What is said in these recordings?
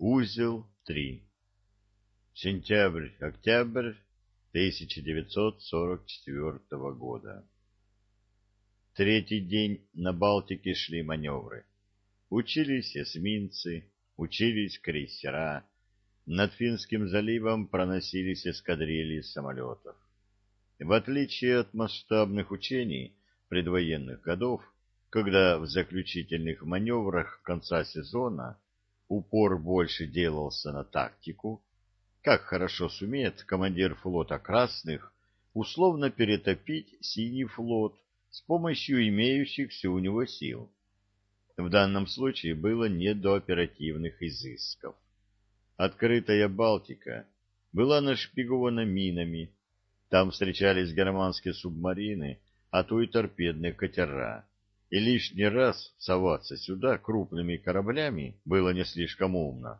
Узел 3. Сентябрь-октябрь 1944 года. Третий день на Балтике шли маневры. Учились эсминцы, учились крейсера. Над Финским заливом проносились эскадрильи самолетов. В отличие от масштабных учений предвоенных годов, когда в заключительных маневрах конца сезона упор больше делался на тактику, как хорошо сумеет командир флота Красных условно перетопить Синий флот с помощью имеющихся у него сил. В данном случае было не до оперативных изысков. Открытая Балтика была нашпигована минами, там встречались германские субмарины, а то и торпедные катера, и лишний раз соваться сюда крупными кораблями было не слишком умно.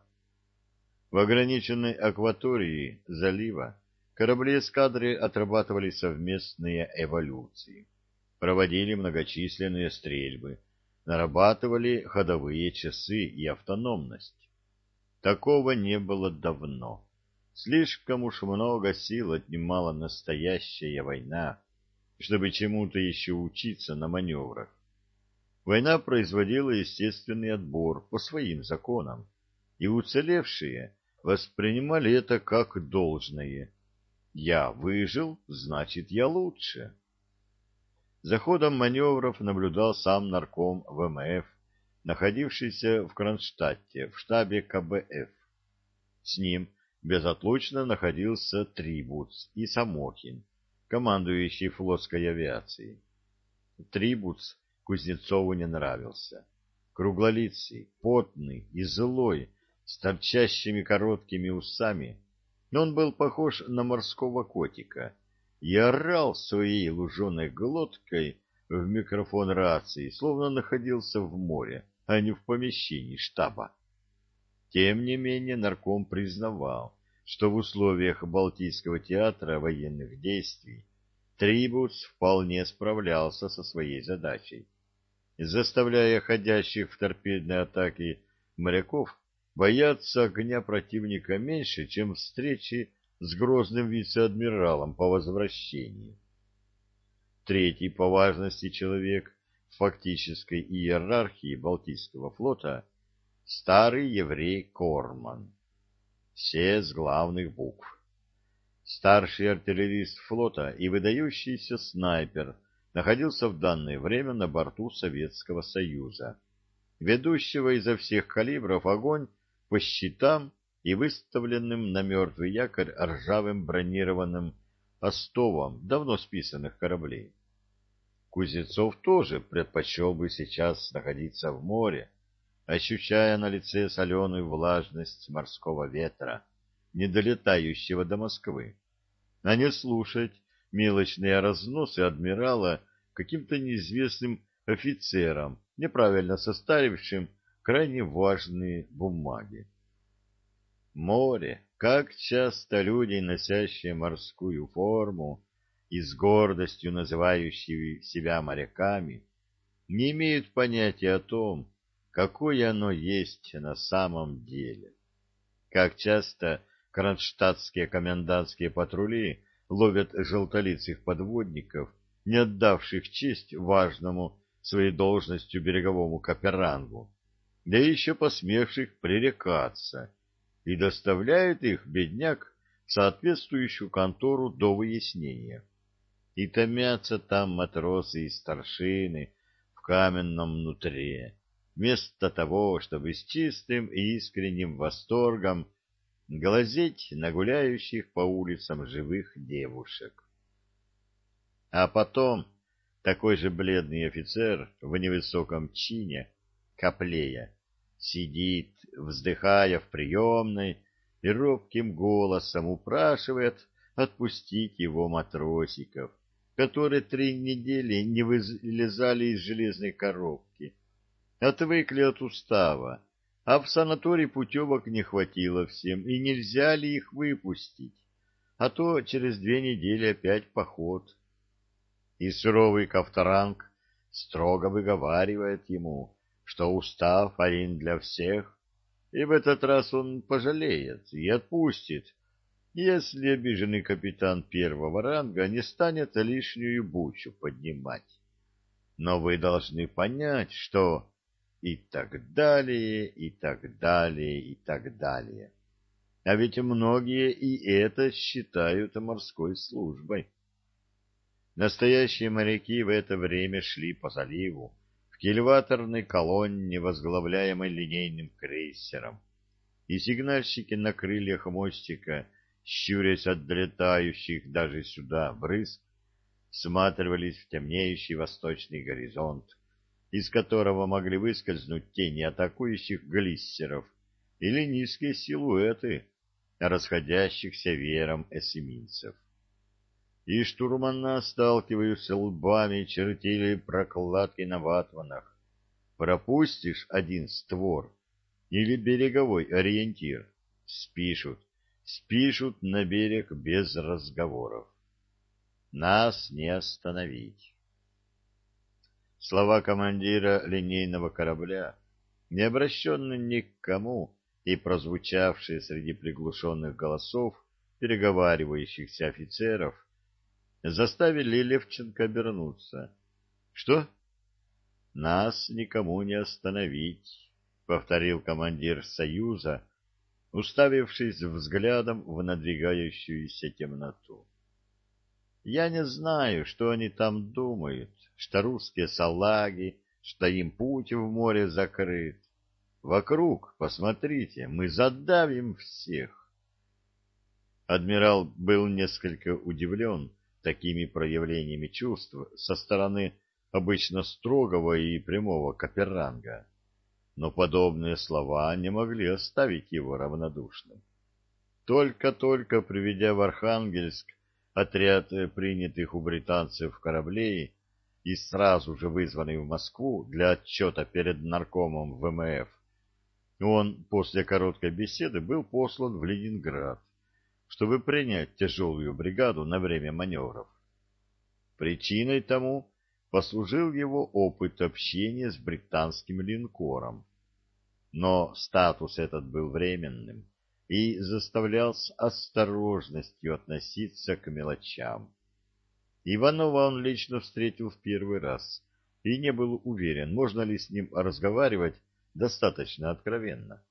В ограниченной акватории залива корабли эскадры отрабатывали совместные эволюции, проводили многочисленные стрельбы, нарабатывали ходовые часы и автономность. Такого не было давно. Слишком уж много сил отнимала настоящая война, чтобы чему-то еще учиться на маневрах. Война производила естественный отбор по своим законам, и уцелевшие воспринимали это как должное. Я выжил, значит, я лучше. За ходом маневров наблюдал сам нарком ВМФ, находившийся в Кронштадте в штабе КБФ. С ним безотлучно находился Трибуц и Самохин, командующий флотской авиацией. Трибуц Кузнецову не нравился. Круглолицый, потный и злой, с торчащими короткими усами, он был похож на морского котика и орал своей луженой глоткой в микрофон рации, словно находился в море, а не в помещении штаба. Тем не менее нарком признавал, что в условиях Балтийского театра военных действий Трибуц вполне справлялся со своей задачей, заставляя ходящих в торпедной атаке моряков бояться огня противника меньше, чем встречи с грозным вице-адмиралом по возвращении. Третий по важности человек в фактической иерархии Балтийского флота — старый еврей Корман. Все с главных букв. Старший артиллерист флота и выдающийся снайпер находился в данное время на борту Советского Союза, ведущего изо всех калибров огонь по щитам и выставленным на мертвый якорь ржавым бронированным остовам давно списанных кораблей. Кузнецов тоже предпочел бы сейчас находиться в море, ощущая на лице соленую влажность морского ветра, не долетающего до Москвы, а не слушать мелочные разносы адмирала каким-то неизвестным офицерам, неправильно составившим крайне важные бумаги. Море, как часто люди, носящие морскую форму и с гордостью называющие себя моряками, не имеют понятия о том, какое оно есть на самом деле. Как часто кронштадтские комендантские патрули ловят желтолицых подводников, не отдавших честь важному своей должностью береговому каперангу, да еще посмевших пререкаться, и доставляют их, бедняк, в соответствующую контору до выяснения. И томятся там матросы и старшины в каменном нутре, вместо того, чтобы с чистым и искренним восторгом глазеть на гуляющих по улицам живых девушек. А потом такой же бледный офицер в невысоком чине, Коплея, сидит, вздыхая в приемной, и робким голосом упрашивает отпустить его матросиков, которые 3 недели не вылезали из железной коробки, отвыкли от устава, а в санаторий путевок не хватило всем, и нельзя ли их выпустить, а то через 2 недели опять поход. И суровый Ковторанг строго выговаривает ему, что устав один для всех, и в этот раз он пожалеет и отпустит, если обиженный капитан первого ранга не станет лишнюю бучу поднимать. Но вы должны понять, что и так далее, и так далее, и так далее. А ведь многие и это считают морской службой. Настоящие моряки в это время шли по заливу в кильваторной колонне, возглавляемой линейным крейсером, и сигнальщики на крыльях мостика, щурясь от долетающих даже сюда брызг, всматривались в темнеющий восточный горизонт, из которого могли выскользнуть тени атакующих глиссеров или низкие силуэты расходящихся веером эсминцев. И штурмана, сталкиваясь лбами, чертили прокладки на ватманах. Пропустишь один створ или береговой ориентир — спишут на берег без разговоров. Нас не остановить. Слова командира линейного корабля, не обращенные ни к кому и прозвучавшие среди приглушенных голосов переговаривающихся офицеров, заставили Левченко обернуться. — Что? — Нас никому не остановить, — повторил командир Союза, уставившись взглядом в надвигающуюся темноту. Я не знаю, что они там думают, что русские салаги, что им путь в море закрыт. Вокруг, посмотрите, мы задавим всех. Адмирал был несколько удивлен такими проявлениями чувств со стороны обычно строгого и прямого каперанга, но подобные слова не могли оставить его равнодушным. Только-только приведя в Архангельск отряд принятых у британцев кораблей и сразу же вызванный в Москву для отчета перед наркомом ВМФ, он после короткой беседы был послан в Ленинград, чтобы принять тяжелую бригаду на время маневров. Причиной тому послужил его опыт общения с британским линкором. Но статус этот был временным и заставлял с осторожностью относиться к мелочам. Иванова он лично встретил в первый раз и не был уверен, можно ли с ним разговаривать достаточно откровенно.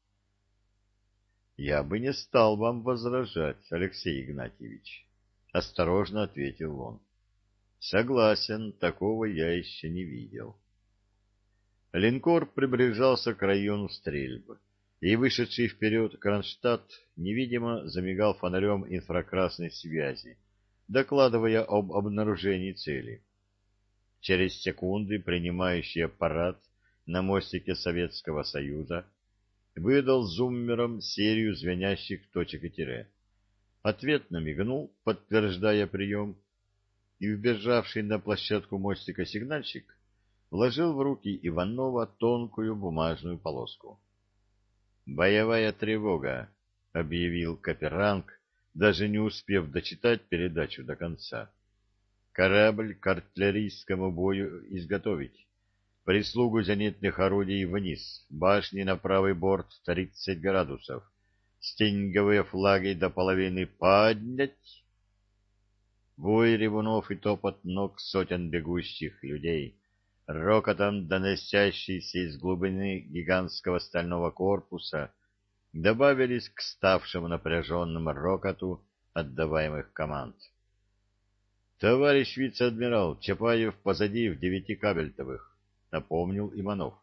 «Я бы не стал вам возражать, Алексей Игнатьевич», — осторожно ответил он. «Согласен, такого я еще не видел». Линкор приближался к району стрельбы, и вышедший вперед Кронштадт невидимо замигал фонарем инфракрасной связи, докладывая об обнаружении цели. Через секунды принимающий аппарат на мостике Советского Союза выдал зуммером серию звенящих точек и тире. Ответно мигнул, подтверждая прием, и вбежавший на площадку мостика сигнальщик вложил в руки Иванова тонкую бумажную полоску. «Боевая тревога», — объявил Каперанг, даже не успев дочитать передачу до конца. «Корабль к артиллерийскому бою изготовить. Прислугу зенитных орудий вниз, башни на правый борт 30 градусов. Стенговые флаги до половины поднять». Вой ревунов и топот ног сотен бегущих людей, рокотом доносящийся из глубины гигантского стального корпуса, добавились к ставшему напряженным рокоту отдаваемых команд. «Товарищ вице-адмирал, Чапаев позади в 9 кабельтовых», — напомнил Иванов.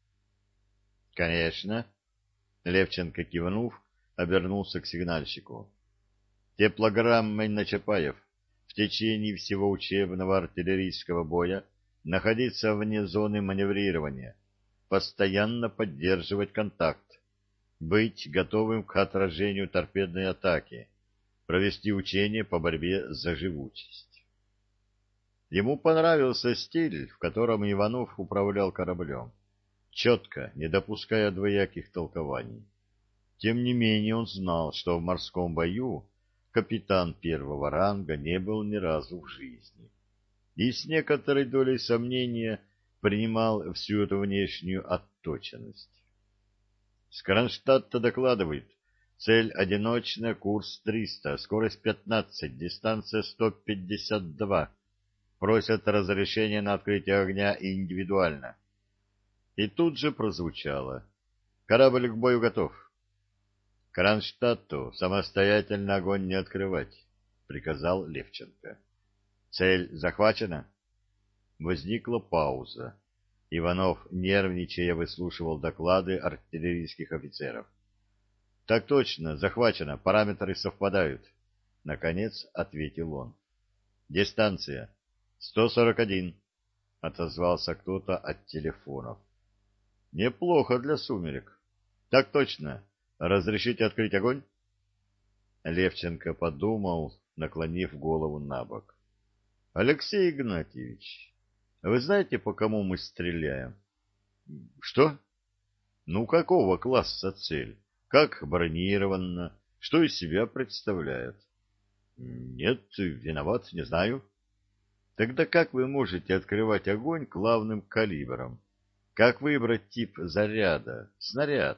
«Конечно», — Левченко, кивнув, обернулся к сигнальщику. «Теплограммой на Чапаев в течение всего учебного артиллерийского боя находиться вне зоны маневрирования, постоянно поддерживать контакт, быть готовым к отражению торпедной атаки, провести учения по борьбе за живучесть». Ему понравился стиль, в котором Иванов управлял кораблем, четко, не допуская двояких толкований. Тем не менее он знал, что в морском бою капитан первого ранга не был ни разу в жизни, и с некоторой долей сомнения принимал всю эту внешнюю отточенность. С Кронштадта докладывают. Цель одиночная, курс 300, скорость 15, дистанция 152. Просят разрешения на открытие огня индивидуально. И тут же прозвучало: корабль к бою готов. Кронштадту самостоятельно огонь не открывать, приказал Левченко. Цель захвачена? Возникла пауза. Иванов, нервничая, выслушивал доклады артиллерийских офицеров. — Так точно, захвачено, параметры совпадают, — наконец ответил он. — Дистанция. 141, — отозвался кто-то от телефонов. — Неплохо для сумерек. — Так точно. Разрешите открыть огонь? Левченко подумал, наклонив голову набок. — Алексей Игнатьевич, вы знаете, по кому мы стреляем? — Что? — Ну, какого класса цель? Как бронировано? Что из себя представляет? — Нет, виноват, не знаю. — Тогда как вы можете открывать огонь главным калибром? Как выбрать тип заряда, снаряд?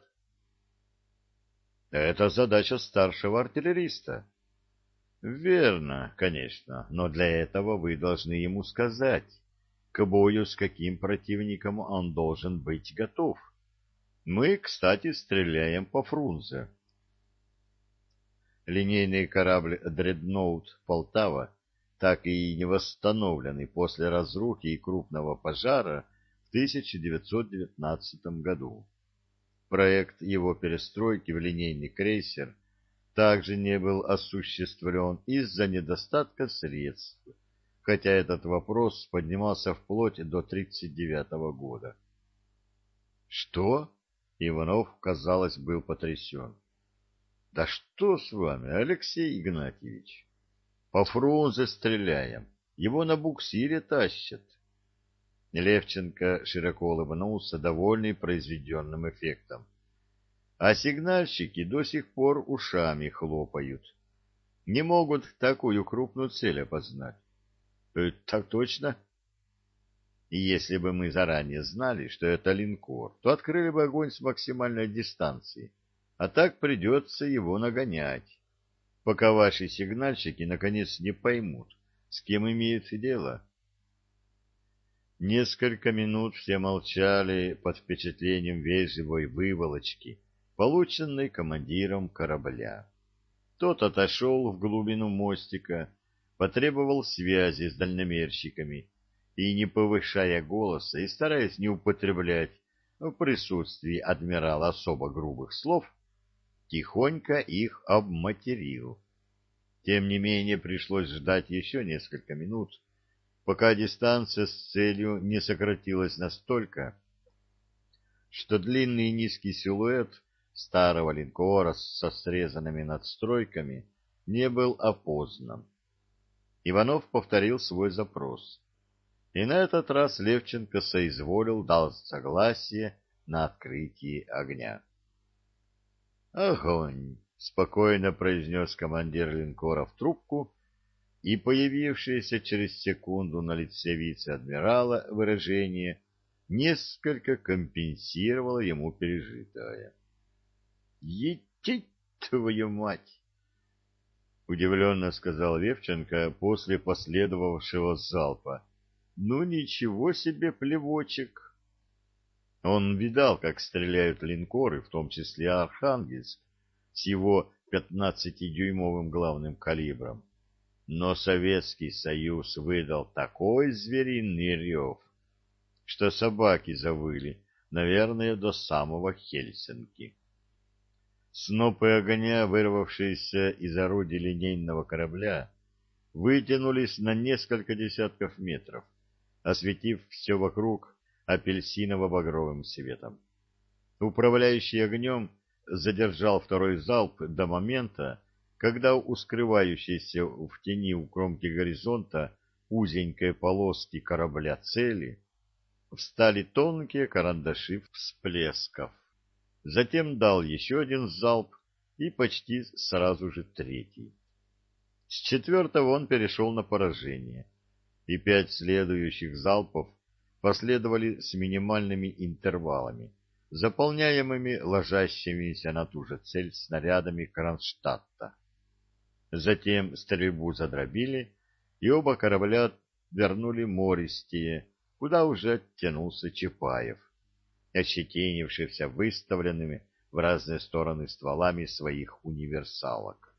— Это задача старшего артиллериста. — Верно, конечно, но для этого вы должны ему сказать, к бою с каким противником он должен быть готов. Мы, кстати, стреляем по Фрунзе. Линейный корабль «Дредноут Полтава», так и не восстановленный после разрухи и крупного пожара в 1919 году. Проект его перестройки в линейный крейсер также не был осуществлен из-за недостатка средств, хотя этот вопрос поднимался вплоть до 1939 года. Что? Иванов, казалось, был потрясен. Да что с вами, Алексей Игнатьевич? По Фрунзе стреляем, его на буксире тащат. Левченко широко улыбнулся, довольный произведенным эффектом. А сигнальщики до сих пор ушами хлопают. Не могут такую крупную цель опознать. Так точно. И если бы мы заранее знали, что это линкор, то открыли бы огонь с максимальной дистанции. А так придется его нагонять, пока ваши сигнальщики наконец не поймут, с кем имеют дело. Несколько минут все молчали под впечатлением вежливой выволочки, полученной командиром корабля. Тот отошел в глубину мостика, потребовал связи с дальномерщиками и, не повышая голоса и стараясь не употреблять в присутствии адмирала особо грубых слов, тихонько их обматерил. Тем не менее пришлось ждать еще несколько минут, пока дистанция с целью не сократилась настолько, что длинный низкий силуэт старого линкора со срезанными надстройками не был опознан. Иванов повторил свой запрос, и на этот раз Левченко соизволил дал согласие на открытие огня. «Огонь!» — спокойно произнес командир линкора в трубку, и появившееся через секунду на лице вице-адмирала выражение несколько компенсировало ему пережитое. «Етить твою мать!» — удивленно сказал Левченко после последовавшего залпа. «Ну ничего себе плевочек!» Он видал, как стреляют линкоры, в том числе «Архангельск», с его 15-дюймовым главным калибром. Но Советский Союз выдал такой звериный рев, что собаки завыли, наверное, до самого Хельсинки. Снопы огня, вырвавшиеся из орудий линейного корабля, вытянулись на несколько десятков метров, осветив все вокруг апельсиново-багровым светом. Управляющий огнем задержал второй залп до момента, когда у скрывающейся в тени у кромки горизонта узенькой полоски корабля цели встали тонкие карандаши всплесков. Затем дал еще один залп и почти сразу же третий. С четвертого он перешел на поражение, и 5 следующих залпов последовали с минимальными интервалами, заполняемыми ложащимися на ту же цель снарядами Кронштадта. Затем стрельбу задробили, и оба корабля вернули мористее, куда уже оттянулся Чапаев, ощетинившийся выставленными в разные стороны стволами своих универсалок.